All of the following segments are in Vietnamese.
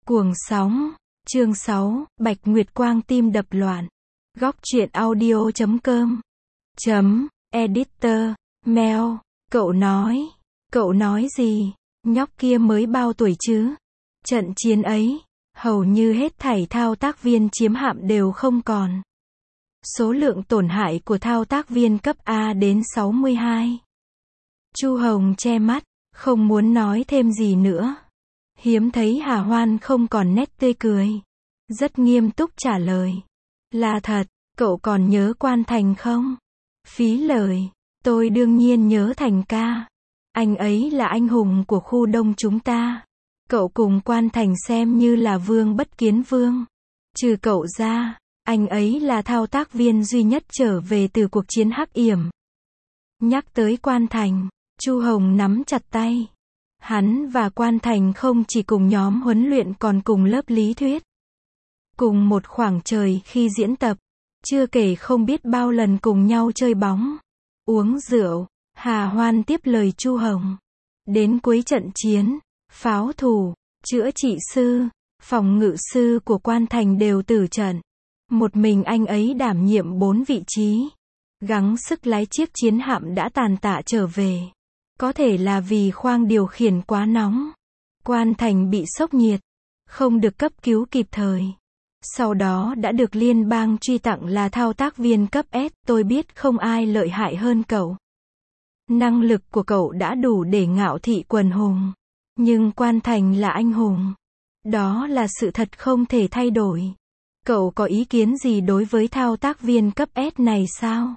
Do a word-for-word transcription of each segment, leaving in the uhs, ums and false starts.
Cuồng sóng, chương sáu, Bạch Nguyệt Quang tim đập loạn. Góc truyện audio chấm com. Chấm, editor, mail, cậu nói, cậu nói gì, nhóc kia mới bao tuổi chứ? Trận chiến ấy, hầu như hết thảy thao tác viên chiếm hạm đều không còn. Số lượng tổn hại của thao tác viên cấp A đến sáu mươi hai. Chu Hồng che mắt, không muốn nói thêm gì nữa. Hiếm thấy Hà Hoan không còn nét tươi cười. Rất nghiêm túc trả lời. Là thật, cậu còn nhớ Quan Thành không? Phí lời, tôi đương nhiên nhớ Thành ca. Anh ấy là anh hùng của khu đông chúng ta. Cậu cùng Quan Thành xem như là vương bất kiến vương. Trừ cậu ra, anh ấy là thao tác viên duy nhất trở về từ cuộc chiến Hắc Yểm. Nhắc tới Quan Thành, Chu Hồng nắm chặt tay. Hắn và Quan Thành không chỉ cùng nhóm huấn luyện còn cùng lớp lý thuyết. Cùng một khoảng trời khi diễn tập. Chưa kể không biết bao lần cùng nhau chơi bóng, uống rượu. Hà Hoan tiếp lời Chu Hồng. Đến cuối trận chiến, pháo thủ, chữa trị sư, phòng ngự sư của Quan Thành đều tử trận. Một mình anh ấy đảm nhiệm bốn vị trí. Gắng sức lái chiếc chiến hạm đã tàn tạ trở về. Có thể là vì khoang điều khiển quá nóng. Quan Thành bị sốc nhiệt, không được cấp cứu kịp thời. Sau đó đã được liên bang truy tặng là thao tác viên cấp S. Tôi biết không ai lợi hại hơn cậu. Năng lực của cậu đã đủ để ngạo thị quần hùng. Nhưng Quan Thành là anh hùng. Đó là sự thật không thể thay đổi. Cậu có ý kiến gì đối với thao tác viên cấp S này sao?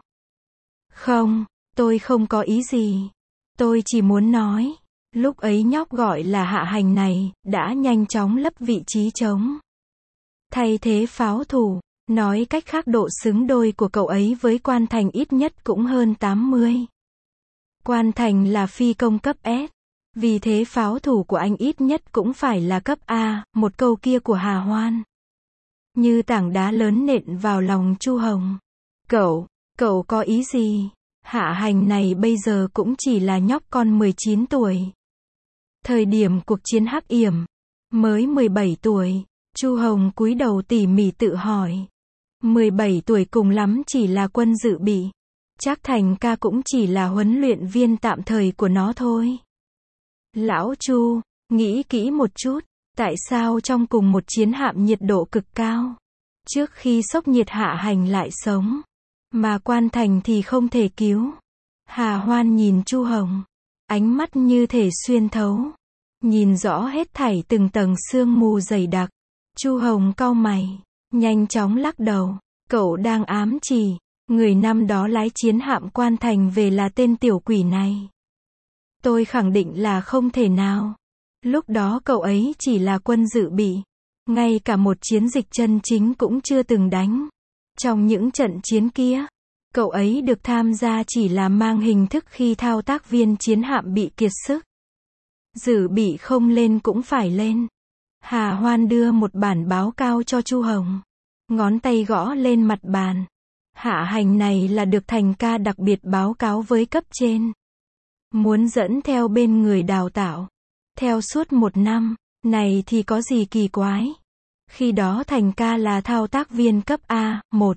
Không, tôi không có ý gì. Tôi chỉ muốn nói, lúc ấy nhóc gọi là Hạ Hành này, đã nhanh chóng lấp vị trí trống. Thay thế pháo thủ, nói cách khác độ xứng đôi của cậu ấy với Quan Thành ít nhất cũng hơn tám mươi. Quan Thành là phi công cấp S, vì thế pháo thủ của anh ít nhất cũng phải là cấp A, một câu kia của Hà Hoan. Như tảng đá lớn nện vào lòng Chu Hồng. Cậu, cậu có ý gì? Hạ Hành này bây giờ cũng chỉ là nhóc con mười chín tuổi. Thời điểm cuộc chiến Hắc Yểm, mới mười bảy tuổi. Chu Hồng cúi đầu tỉ mỉ tự hỏi. mười bảy tuổi cùng lắm chỉ là quân dự bị. Chắc Thành ca cũng chỉ là huấn luyện viên tạm thời của nó thôi. Lão Chu, nghĩ kỹ một chút. Tại sao trong cùng một chiến hạm nhiệt độ cực cao, trước khi sốc nhiệt Hạ Hành lại sống, mà Quan Thành thì không thể cứu? Hà Hoan nhìn Chu Hồng, ánh mắt như thể xuyên thấu, nhìn rõ hết thảy từng tầng sương mù dày đặc. Chu Hồng cau mày, nhanh chóng lắc đầu. Cậu đang ám chỉ, người năm đó lái chiến hạm Quan Thành về là tên tiểu quỷ này. Tôi khẳng định là không thể nào. Lúc đó cậu ấy chỉ là quân dự bị. Ngay cả một chiến dịch chân chính cũng chưa từng đánh. Trong những trận chiến kia, cậu ấy được tham gia chỉ là mang hình thức khi thao tác viên chiến hạm bị kiệt sức. Dự bị không lên cũng phải lên. Hà Hoan đưa một bản báo cáo cho Chu Hồng. Ngón tay gõ lên mặt bàn. Hạ Hành này là được Thành ca đặc biệt báo cáo với cấp trên. Muốn dẫn theo bên người đào tạo. Theo suốt một năm, này thì có gì kỳ quái. Khi đó Thành ca là thao tác viên cấp A, một.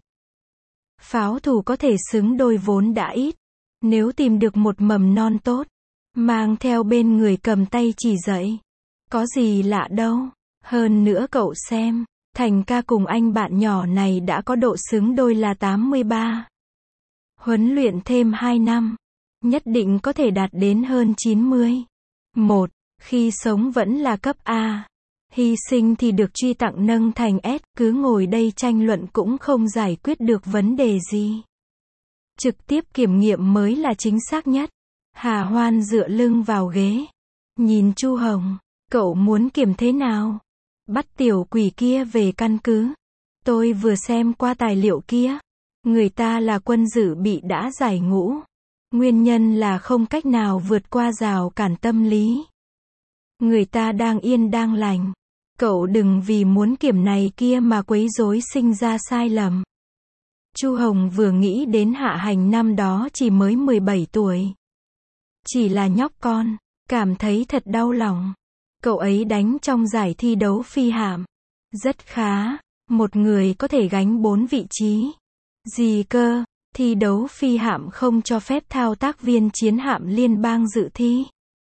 Pháo thủ có thể xứng đôi vốn đã ít. Nếu tìm được một mầm non tốt, mang theo bên người cầm tay chỉ dạy. Có gì lạ đâu. Hơn nữa cậu xem, Thành ca cùng anh bạn nhỏ này đã có độ xứng đôi là tám mươi ba. Huấn luyện thêm hai năm, nhất định có thể đạt đến hơn chín mươi. Một, khi sống vẫn là cấp A. Hy sinh thì được truy tặng nâng thành S, cứ ngồi đây tranh luận cũng không giải quyết được vấn đề gì. Trực tiếp kiểm nghiệm mới là chính xác nhất. Hà Hoan dựa lưng vào ghế. Nhìn Chu Hồng, cậu muốn kiểm thế nào? Bắt tiểu quỷ kia về căn cứ. Tôi vừa xem qua tài liệu kia. Người ta là quân dự bị đã giải ngũ. Nguyên nhân là không cách nào vượt qua rào cản tâm lý. Người ta đang yên đang lành. Cậu đừng vì muốn kiểm này kia mà quấy rối sinh ra sai lầm. Chu Hồng vừa nghĩ đến Hạ Hành năm đó chỉ mới mười bảy tuổi. Chỉ là nhóc con, cảm thấy thật đau lòng. Cậu ấy đánh trong giải thi đấu phi hạm. Rất khá, một người có thể gánh bốn vị trí. Gì cơ, thi đấu phi hạm không cho phép thao tác viên chiến hạm liên bang dự thi.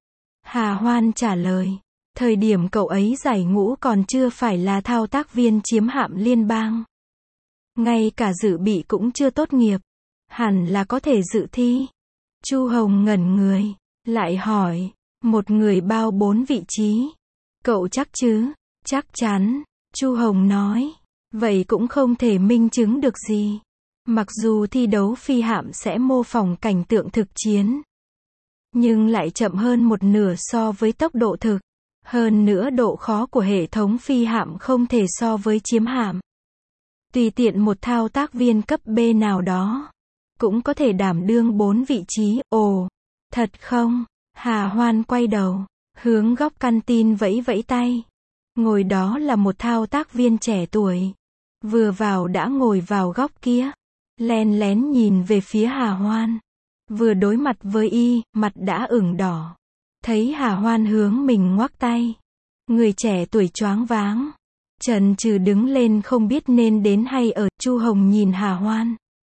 Hà Hoan trả lời, thời điểm cậu ấy giải ngũ còn chưa phải là thao tác viên chiếm hạm liên bang. Ngay cả dự bị cũng chưa tốt nghiệp. Hẳn là có thể dự thi. Chu Hồng ngẩn người, lại hỏi, một người bao bốn vị trí. Cậu chắc chứ? Chắc chắn, Chu Hồng nói. Vậy cũng không thể minh chứng được gì. Mặc dù thi đấu phi hạm sẽ mô phỏng cảnh tượng thực chiến, nhưng lại chậm hơn một nửa so với tốc độ thực. Hơn nữa độ khó của hệ thống phi hạm không thể so với chiếm hạm. Tùy tiện một thao tác viên cấp B nào đó cũng có thể đảm đương bốn vị trí. Ồ, thật không? Hà Hoan quay đầu, hướng góc căn tin vẫy vẫy tay. Ngồi đó là một thao tác viên trẻ tuổi. Vừa vào đã ngồi vào góc kia. Len lén nhìn về phía Hà Hoan. Vừa đối mặt với y, mặt đã ửng đỏ. Thấy Hà Hoan hướng mình ngoắc tay. Người trẻ tuổi choáng váng. Chần chừ đứng lên không biết nên đến hay ở. Chu Hồng nhìn Hà Hoan.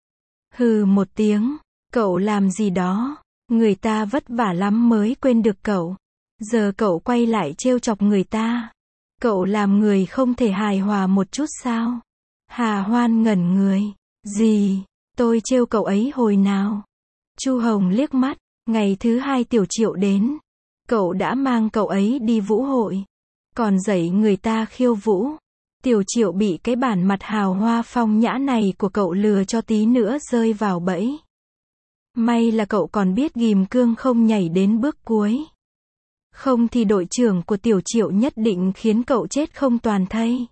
Hừ một tiếng. Cậu làm gì đó. Người ta vất vả lắm mới quên được cậu. Giờ cậu quay lại trêu chọc người ta. Cậu làm người không thể hài hòa một chút sao? Hà Hoan ngẩn người. Gì? Tôi trêu cậu ấy hồi nào? Chu Hồng liếc mắt. Ngày thứ hai Tiểu Triệu đến. Cậu đã mang cậu ấy đi vũ hội. Còn dạy người ta khiêu vũ. Tiểu Triệu bị cái bản mặt hào hoa phong nhã này của cậu lừa cho tí nữa rơi vào bẫy. May là cậu còn biết ghim cương không nhảy đến bước cuối. Không thì đội trưởng của Tiểu Triệu nhất định khiến cậu chết không toàn thây.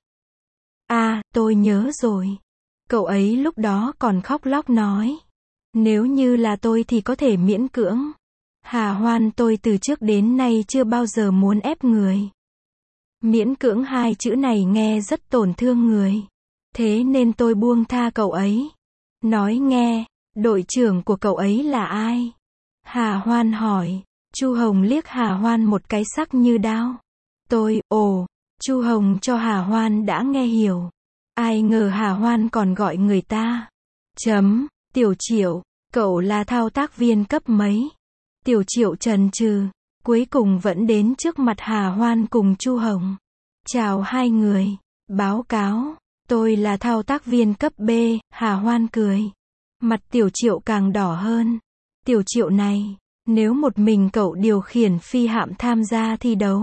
À, tôi nhớ rồi. Cậu ấy lúc đó còn khóc lóc nói. Nếu như là tôi thì có thể miễn cưỡng. Hà Hoan, tôi từ trước đến nay chưa bao giờ muốn ép người. Miễn cưỡng hai chữ này nghe rất tổn thương người. Thế nên tôi buông tha cậu ấy. Nói nghe, đội trưởng của cậu ấy là ai? Hà Hoan hỏi. Chu Hồng liếc Hà Hoan một cái sắc như đao. Tôi, ồ, Chu Hồng cho Hà Hoan đã nghe hiểu. Ai ngờ Hà Hoan còn gọi người ta. Chấm, Tiểu Triệu, cậu là thao tác viên cấp mấy? Tiểu Triệu chần chừ, cuối cùng vẫn đến trước mặt Hà Hoan cùng Chu Hồng. Chào hai người, báo cáo, tôi là thao tác viên cấp B, Hà Hoan cười. Mặt Tiểu Triệu càng đỏ hơn. Tiểu Triệu này, nếu một mình cậu điều khiển phi hạm tham gia thi đấu,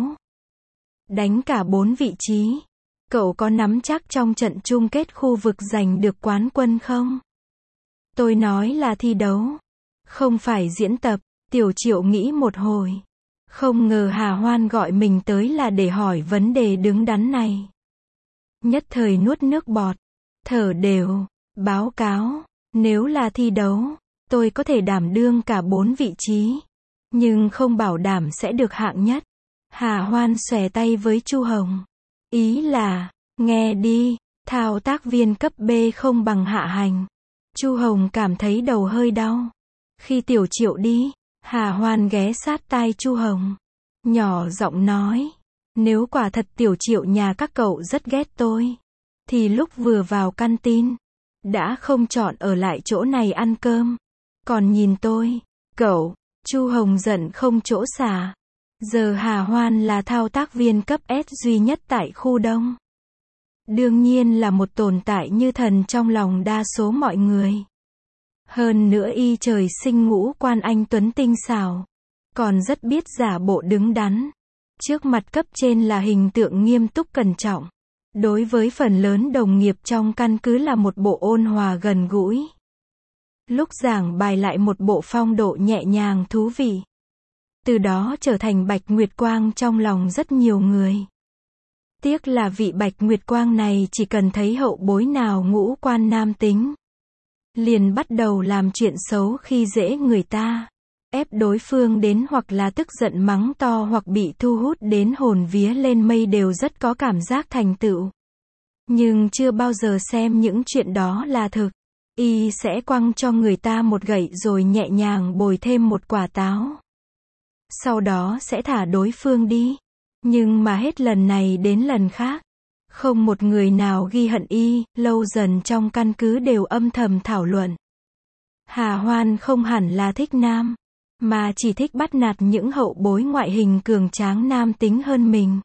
đánh cả bốn vị trí, cậu có nắm chắc trong trận chung kết khu vực giành được quán quân không? Tôi nói là thi đấu, không phải diễn tập. Tiểu Triệu nghĩ một hồi. Không ngờ Hà Hoan gọi mình tới là để hỏi vấn đề đứng đắn này. Nhất thời nuốt nước bọt, thở đều, báo cáo, nếu là thi đấu, tôi có thể đảm đương cả bốn vị trí, nhưng không bảo đảm sẽ được hạng nhất. Hà Hoan xòe tay với Chu Hồng. Ý là, nghe đi, thao tác viên cấp B không bằng hạ hành. Chu Hồng cảm thấy đầu hơi đau. Khi Tiểu Triệu đi, Hà Hoan ghé sát tai Chu Hồng, nhỏ giọng nói, nếu quả thật Tiểu Triệu nhà các cậu rất ghét tôi, thì lúc vừa vào căn tin, đã không chọn ở lại chỗ này ăn cơm. Còn nhìn tôi, cậu, Chu Hồng giận không chỗ xả. Giờ Hà Hoan là thao tác viên cấp S duy nhất tại khu Đông. Đương nhiên là một tồn tại như thần trong lòng đa số mọi người. Hơn nữa y trời sinh ngũ quan anh tuấn tinh xảo, còn rất biết giả bộ đứng đắn. Trước mặt cấp trên là hình tượng nghiêm túc cẩn trọng. Đối với phần lớn đồng nghiệp trong căn cứ là một bộ ôn hòa gần gũi. Lúc giảng bài lại một bộ phong độ nhẹ nhàng thú vị. Từ đó trở thành Bạch Nguyệt Quang trong lòng rất nhiều người. Tiếc là vị Bạch Nguyệt Quang này chỉ cần thấy hậu bối nào ngũ quan nam tính, liền bắt đầu làm chuyện xấu khi dễ người ta, ép đối phương đến hoặc là tức giận mắng to hoặc bị thu hút đến hồn vía lên mây đều rất có cảm giác thành tựu. Nhưng chưa bao giờ xem những chuyện đó là thực. Y sẽ quăng cho người ta một gậy rồi nhẹ nhàng bồi thêm một quả táo. Sau đó sẽ thả đối phương đi. Nhưng mà hết lần này đến lần khác, không một người nào ghi hận y, lâu dần trong căn cứ đều âm thầm thảo luận. Hà Hoan không hẳn là thích nam, mà chỉ thích bắt nạt những hậu bối ngoại hình cường tráng nam tính hơn mình.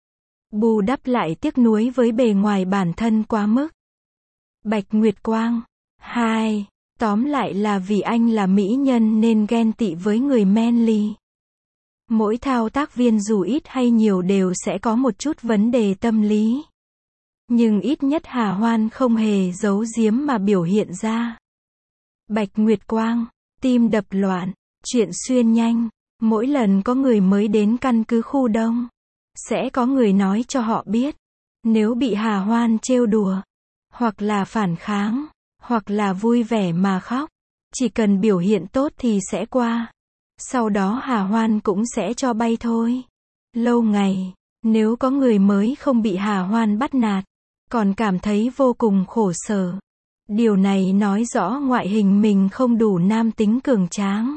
Bù đắp lại tiếc nuối với bề ngoài bản thân quá mức. Bạch Nguyệt Quang. hai. Tóm lại là vì anh là mỹ nhân nên ghen tị với người manly. Mỗi thao tác viên dù ít hay nhiều đều sẽ có một chút vấn đề tâm lý. Nhưng ít nhất Hà Hoan không hề giấu giếm mà biểu hiện ra. Bạch Nguyệt Quang. Tim đập loạn. Chuyện xuyên nhanh. Mỗi lần có người mới đến căn cứ khu đông, sẽ có người nói cho họ biết. Nếu bị Hà Hoan trêu đùa, hoặc là phản kháng, hoặc là vui vẻ mà khóc, chỉ cần biểu hiện tốt thì sẽ qua. Sau đó Hà Hoan cũng sẽ cho bay thôi. Lâu ngày, nếu có người mới không bị Hà Hoan bắt nạt, còn cảm thấy vô cùng khổ sở. Điều này nói rõ ngoại hình mình không đủ nam tính cường tráng.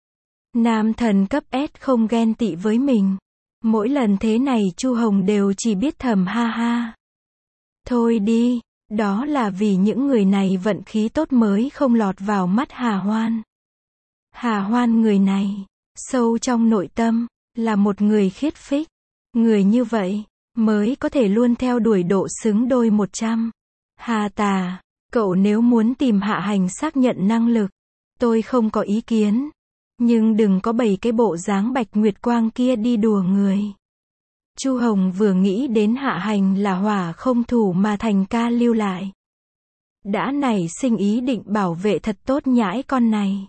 Nam thần cấp S không ghen tị với mình. Mỗi lần thế này Chu Hồng đều chỉ biết thầm ha ha. Thôi đi, đó là vì những người này vận khí tốt mới không lọt vào mắt Hà Hoan. Hà Hoan người này, sâu trong nội tâm, là một người khiết phích. Người như vậy, mới có thể luôn theo đuổi độ xứng đôi một trăm. Hà Tà, cậu nếu muốn tìm Hạ Hành xác nhận năng lực, tôi không có ý kiến. Nhưng đừng có bày cái bộ dáng Bạch Nguyệt Quang kia đi đùa người. Chu Hồng vừa nghĩ đến Hạ Hành là hỏa không thủ mà Thành ca lưu lại, đã nảy sinh ý định bảo vệ thật tốt nhãi con này.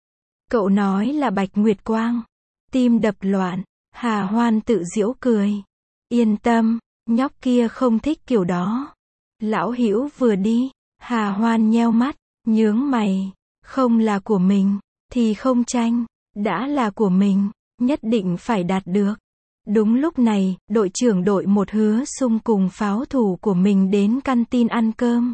Cậu nói là Bạch Nguyệt Quang. Tim đập loạn. Hà Hoan tự giễu cười. Yên tâm, nhóc kia không thích kiểu đó. Lão Hữu vừa đi, Hà Hoan nheo mắt, nhướng mày. Không là của mình thì không tranh, đã là của mình, nhất định phải đạt được. Đúng lúc này, đội trưởng đội một Hứa Sung cùng pháo thủ của mình đến căn tin ăn cơm.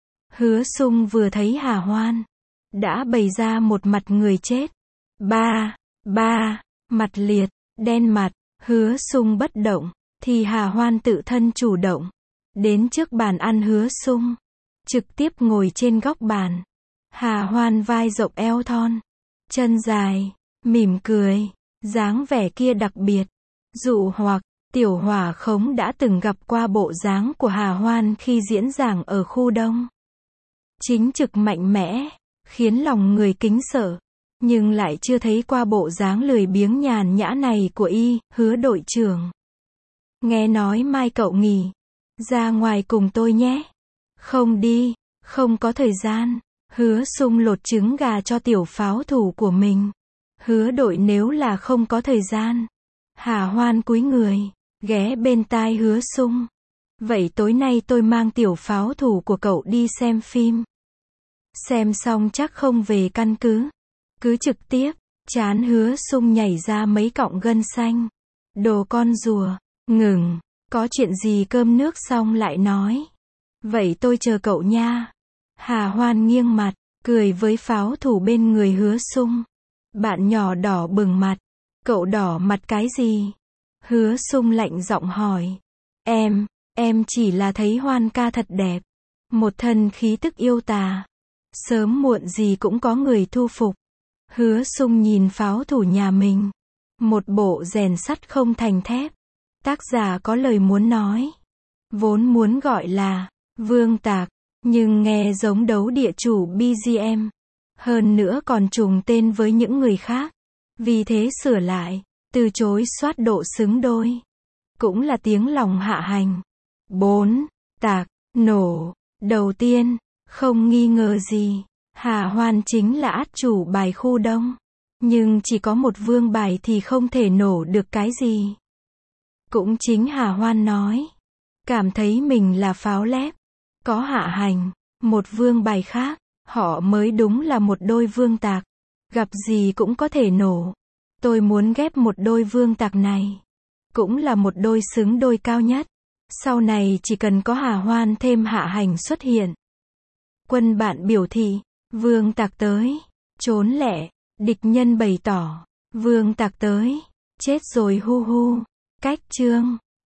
Hứa Sung vừa thấy Hà Hoan, đã bày ra một mặt người chết. Ba, ba, mặt liệt, đen mặt, Hứa Sung bất động, thì Hà Hoan tự thân chủ động. Đến trước bàn ăn Hứa Sung, trực tiếp ngồi trên góc bàn. Hà Hoan vai rộng eo thon, chân dài, mỉm cười, dáng vẻ kia đặc biệt. Dụ hoặc, Tiểu Hỏa Khống đã từng gặp qua bộ dáng của Hà Hoan khi diễn giảng ở khu đông. Chính trực mạnh mẽ, khiến lòng người kính sợ, nhưng lại chưa thấy qua bộ dáng lười biếng nhàn nhã này của y, Hứa đội trưởng. Nghe nói mai cậu nghỉ, ra ngoài cùng tôi nhé. Không đi, không có thời gian. Hứa Sung lột trứng gà cho tiểu pháo thủ của mình. Hứa đội nếu là không có thời gian. Hà Hoan cúi người, ghé bên tai Hứa Sung. Vậy tối nay tôi mang tiểu pháo thủ của cậu đi xem phim. Xem xong chắc không về căn cứ. Cứ trực tiếp, trán Hứa Sung nhảy ra mấy cọng gân xanh. Đồ con rùa, ngừng, có chuyện gì cơm nước xong lại nói. Vậy tôi chờ cậu nha. Hà Hoan nghiêng mặt, cười với pháo thủ bên người Hứa Sung. Bạn nhỏ đỏ bừng mặt. Cậu đỏ mặt cái gì? Hứa Sung lạnh giọng hỏi. Em, em chỉ là thấy Hoan ca thật đẹp. Một thân khí tức yêu tà. Sớm muộn gì cũng có người thu phục. Hứa Sung nhìn pháo thủ nhà mình. Một bộ rèn sắt không thành thép. Tác giả có lời muốn nói. Vốn muốn gọi là Vương Tạc, nhưng nghe giống đấu địa chủ bê giê em. Hơn nữa còn trùng tên với những người khác. Vì thế sửa lại, từ chối soát độ xứng đôi. Cũng là tiếng lòng Hạ Hành. bốn. Tạc, nổ. Đầu tiên, không nghi ngờ gì, Hà Hoan chính là át chủ bài khu đông. Nhưng chỉ có một vương bài thì không thể nổ được cái gì. Cũng chính Hà Hoan nói. Cảm thấy mình là pháo lép. Có Hạ Hành, một vương bài khác, họ mới đúng là một đôi vương tạc. Gặp gì cũng có thể nổ. Tôi muốn ghép một đôi vương tạc này. Cũng là một đôi xứng đôi cao nhất. Sau này chỉ cần có Hà Hoan thêm Hạ Hành xuất hiện. Quân bạn biểu thị, vương tạc tới. Trốn lẹ, địch nhân bày tỏ, vương tạc tới. Chết rồi hu hu. Cách chương